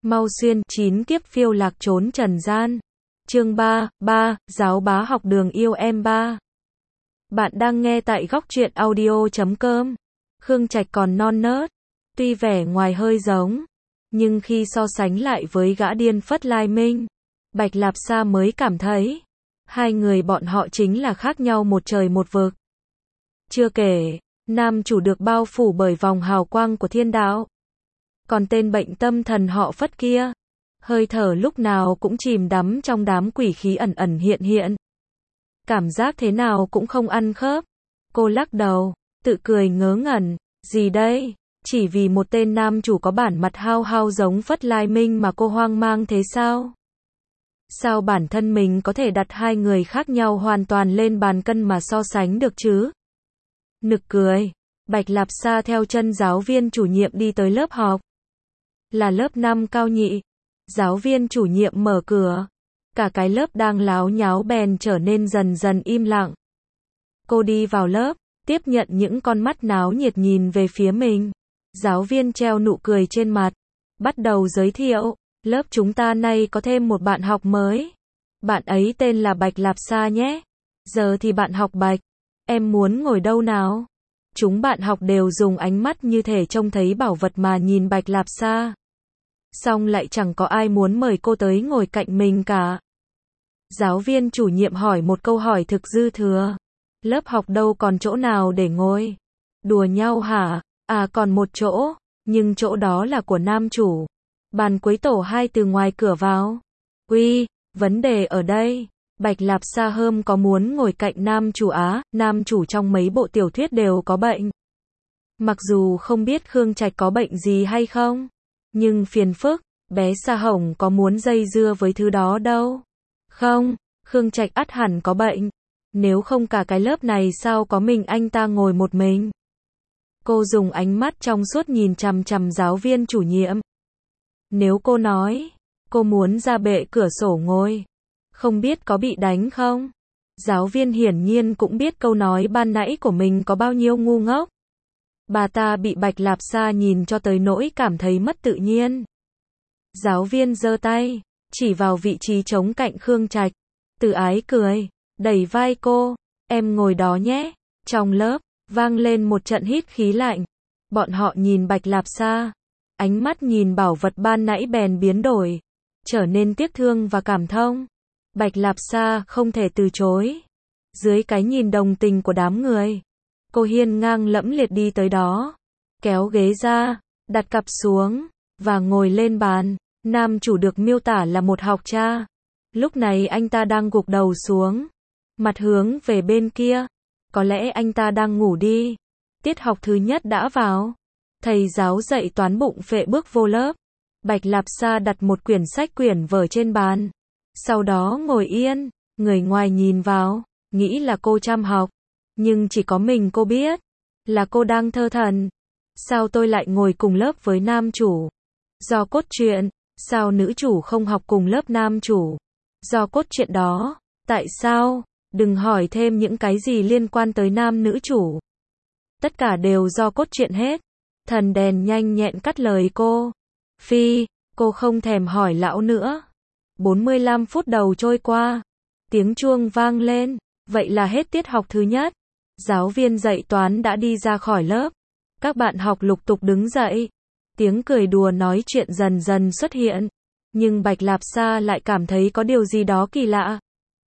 Mau xuyên 9 kiếp phiêu lạc trốn trần gian. Chương 3, giáo bá học đường yêu em 3. Bạn đang nghe tại góc truyện audio.com. Khương Trạch còn non nớt, tuy vẻ ngoài hơi giống, nhưng khi so sánh lại với gã điên Phất Lai Minh, Bạch Lạp Sa mới cảm thấy hai người bọn họ chính là khác nhau một trời một vực. Chưa kể, nam chủ được bao phủ bởi vòng hào quang của thiên đạo, còn tên bệnh tâm thần họ Phất kia, hơi thở lúc nào cũng chìm đắm trong đám quỷ khí ẩn ẩn hiện hiện. Cảm giác thế nào cũng không ăn khớp. Cô lắc đầu, tự cười ngớ ngẩn, gì đây? Chỉ vì một tên nam chủ có bản mặt hao hao giống Phất Lai Minh mà cô hoang mang thế sao? Sao bản thân mình có thể đặt hai người khác nhau hoàn toàn lên bàn cân mà so sánh được chứ? Nực cười, Bạch Lạp Sa theo chân giáo viên chủ nhiệm đi tới lớp học. Là lớp 5 cao nhị. Giáo viên chủ nhiệm mở cửa. Cả cái lớp đang láo nháo bèn trở nên dần dần im lặng. Cô đi vào lớp, tiếp nhận những con mắt náo nhiệt nhìn về phía mình. Giáo viên treo nụ cười trên mặt, bắt đầu giới thiệu, lớp chúng ta nay có thêm một bạn học mới. Bạn ấy tên là Bạch Lạp Sa nhé. Giờ thì bạn học Bạch, em muốn ngồi đâu nào? Chúng bạn học đều dùng ánh mắt như thể trông thấy bảo vật mà nhìn Bạch Lạp Sa. Xong lại chẳng có ai muốn mời cô tới ngồi cạnh mình cả. Giáo viên chủ nhiệm hỏi một câu hỏi thực dư thừa. Lớp học đâu còn chỗ nào để ngồi? Đùa nhau hả? À còn một chỗ, nhưng chỗ đó là của nam chủ. Bàn cuối tổ 2 từ ngoài cửa vào. Uy, vấn đề ở đây. Bạch Lạp Sa hôm có muốn ngồi cạnh nam chủ á, nam chủ trong mấy bộ tiểu thuyết đều có bệnh. Mặc dù không biết Khương Trạch có bệnh gì hay không, nhưng phiền phức, bé Sa Hồng có muốn dây dưa với thứ đó đâu. Không, Khương Trạch ắt hẳn có bệnh. Nếu không cả cái lớp này sao có mình anh ta ngồi một mình. Cô dùng ánh mắt trong suốt nhìn chằm chằm giáo viên chủ nhiệm. Nếu cô nói, cô muốn ra bệ cửa sổ ngồi, không biết có bị đánh không? Giáo viên hiển nhiên cũng biết câu nói ban nãy của mình có bao nhiêu ngu ngốc. Bà ta bị Bạch Lạp Sa nhìn cho tới nỗi cảm thấy mất tự nhiên. Giáo viên giơ tay, chỉ vào vị trí trống cạnh Khương Trạch. Từ Ái cười, đẩy vai cô, em ngồi đó nhé. Trong lớp, vang lên một trận hít khí lạnh. Bọn họ nhìn Bạch Lạp Sa, ánh mắt nhìn bảo vật ban nãy bèn biến đổi, trở nên tiếc thương và cảm thông. Bạch Lạp Sa không thể từ chối. Dưới cái nhìn đồng tình của đám người, cô hiên ngang lẫm liệt đi tới đó, kéo ghế ra, đặt cặp xuống, và ngồi lên bàn. Nam chủ được miêu tả là một học cha. Lúc này anh ta đang gục đầu xuống, mặt hướng về bên kia. Có lẽ anh ta đang ngủ đi. Tiết học thứ nhất đã vào. Thầy giáo dạy toán bụng phệ bước vô lớp. Bạch Lạp Sa đặt một quyển sách quyển vở trên bàn. Sau đó ngồi yên, người ngoài nhìn vào, nghĩ là cô chăm học. Nhưng chỉ có mình cô biết, là cô đang thơ thẩn. Sao tôi lại ngồi cùng lớp với nam chủ? Do cốt truyện, sao nữ chủ không học cùng lớp nam chủ? Do cốt truyện đó, tại sao? Đừng hỏi thêm những cái gì liên quan tới nam nữ chủ. Tất cả đều do cốt truyện hết. Thần đèn nhanh nhẹn cắt lời cô. Phi, cô không thèm hỏi lão nữa. 45 phút đầu trôi qua. Tiếng chuông vang lên. Vậy là hết tiết học thứ nhất. Giáo viên dạy toán đã đi ra khỏi lớp. Các bạn học lục tục đứng dậy. Tiếng cười đùa nói chuyện dần dần xuất hiện. Nhưng Bạch Lạp Sa lại cảm thấy có điều gì đó kỳ lạ.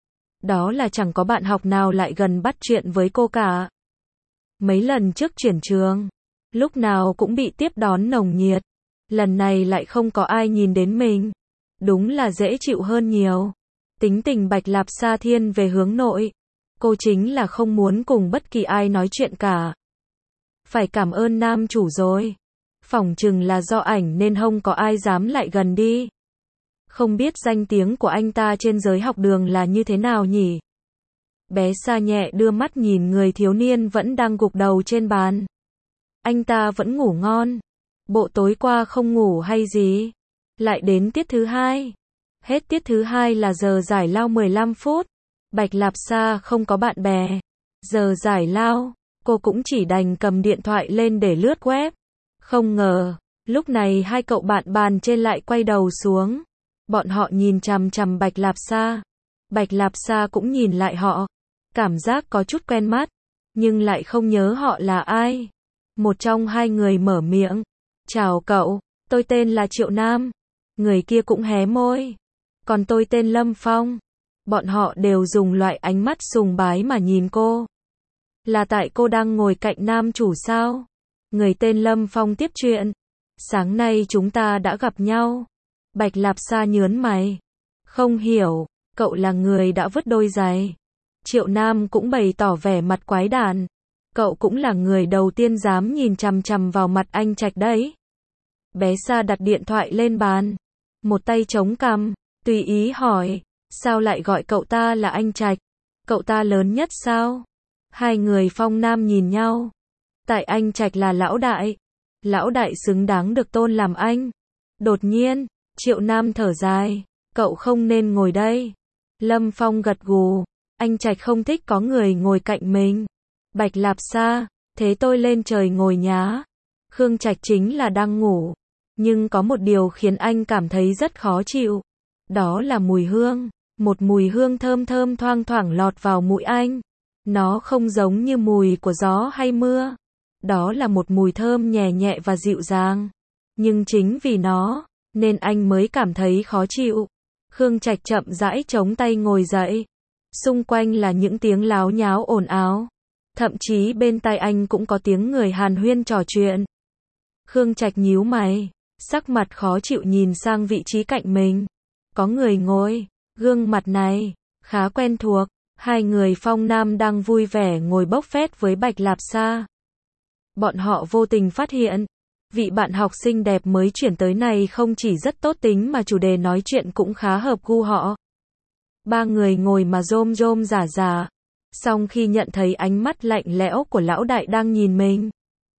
Đó là chẳng có bạn học nào lại gần bắt chuyện với cô cả. Mấy lần trước chuyển trường, lúc nào cũng bị tiếp đón nồng nhiệt. Lần này lại không có ai nhìn đến mình. Đúng là dễ chịu hơn nhiều. Tính tình Bạch Lạp Sa thiên về hướng nội. Cô chính là không muốn cùng bất kỳ ai nói chuyện cả. Phải cảm ơn nam chủ rồi. Phỏng chừng là do ảnh nên không có ai dám lại gần đi. Không biết danh tiếng của anh ta trên giới học đường là như thế nào nhỉ? Bé Sa nhẹ đưa mắt nhìn người thiếu niên vẫn đang gục đầu trên bàn. Anh ta vẫn ngủ ngon. Bộ tối qua không ngủ hay gì? Lại đến tiết thứ hai. Hết tiết thứ hai là giờ giải lao 15 phút. Bạch Lạp Sa không có bạn bè. Giờ giải lao, cô cũng chỉ đành cầm điện thoại lên để lướt web. Không ngờ, Lúc này hai cậu bạn bàn trên lại quay đầu xuống. Bọn họ nhìn chằm chằm Bạch Lạp Sa. Bạch Lạp Sa cũng nhìn lại họ. Cảm giác có chút quen mắt, nhưng lại không nhớ họ là ai. Một trong hai người mở miệng. Chào cậu, tôi tên là Triệu Nam. Người kia cũng hé môi. Còn tôi tên Lâm Phong. Bọn họ đều dùng loại ánh mắt sùng bái mà nhìn cô. Là tại cô đang ngồi cạnh nam chủ sao? Người tên Lâm Phong tiếp chuyện. Sáng nay chúng ta đã gặp nhau. Bạch Lạp Sa nhớn mày. Không hiểu, cậu là người đã vứt đôi giày. Triệu Nam cũng bày tỏ vẻ mặt quái đản. Cậu cũng là người đầu tiên dám nhìn chằm chằm vào mặt anh Trạch đấy. Bé Sa đặt điện thoại lên bàn. Một tay chống cằm, tùy ý hỏi. Sao lại gọi cậu ta là anh Trạch? Cậu ta lớn nhất sao? Hai người Phong Nam nhìn nhau. Tại anh Trạch là lão đại. Lão đại xứng đáng được tôn làm anh. Đột nhiên, Triệu Nam thở dài. Cậu không nên ngồi đây. Lâm Phong gật gù. Anh Trạch không thích có người ngồi cạnh mình. Bạch Lạp Sa, thế tôi lên trời ngồi nhá. Khương Trạch chính là đang ngủ. Nhưng có một điều khiến anh cảm thấy rất khó chịu. Đó là mùi hương. Một mùi hương thơm thơm thoang thoảng lọt vào mũi anh. Nó không giống như mùi của gió hay mưa. Đó là một mùi thơm nhẹ nhẹ và dịu dàng. Nhưng chính vì nó, nên anh mới cảm thấy khó chịu. Khương Trạch chậm rãi chống tay ngồi dậy. Xung quanh là những tiếng láo nháo ồn ào. Thậm chí bên tai anh cũng có tiếng người hàn huyên trò chuyện. Khương Trạch nhíu mày, sắc mặt khó chịu nhìn sang vị trí cạnh mình. Có người ngồi, gương mặt này, khá quen thuộc. Hai người Phong Nam đang vui vẻ ngồi bốc phét với Bạch Lạp Sa. Bọn họ vô tình phát hiện, vị bạn học xinh đẹp mới chuyển tới này không chỉ rất tốt tính mà chủ đề nói chuyện cũng khá hợp gu họ. Ba người ngồi mà rôm rôm rả rả. Xong khi nhận thấy ánh mắt lạnh lẽo của lão đại đang nhìn mình,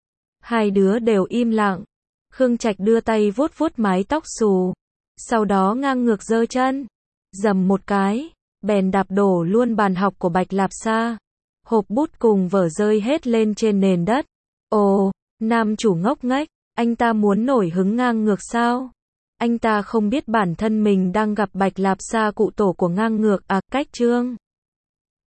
hai đứa đều im lặng. Khương Trạch đưa tay vuốt vuốt mái tóc xù, sau đó ngang ngược giơ chân, dầm một cái, bèn đạp đổ luôn bàn học của Bạch Lạp Sa. Hộp bút cùng vở rơi hết lên trên nền đất. Ồ, nam chủ ngốc nghếch, anh ta muốn nổi hứng ngang ngược sao? Anh ta không biết bản thân mình đang gặp Bạch Lạp Sa cụ tổ của ngang ngược à, cách chương.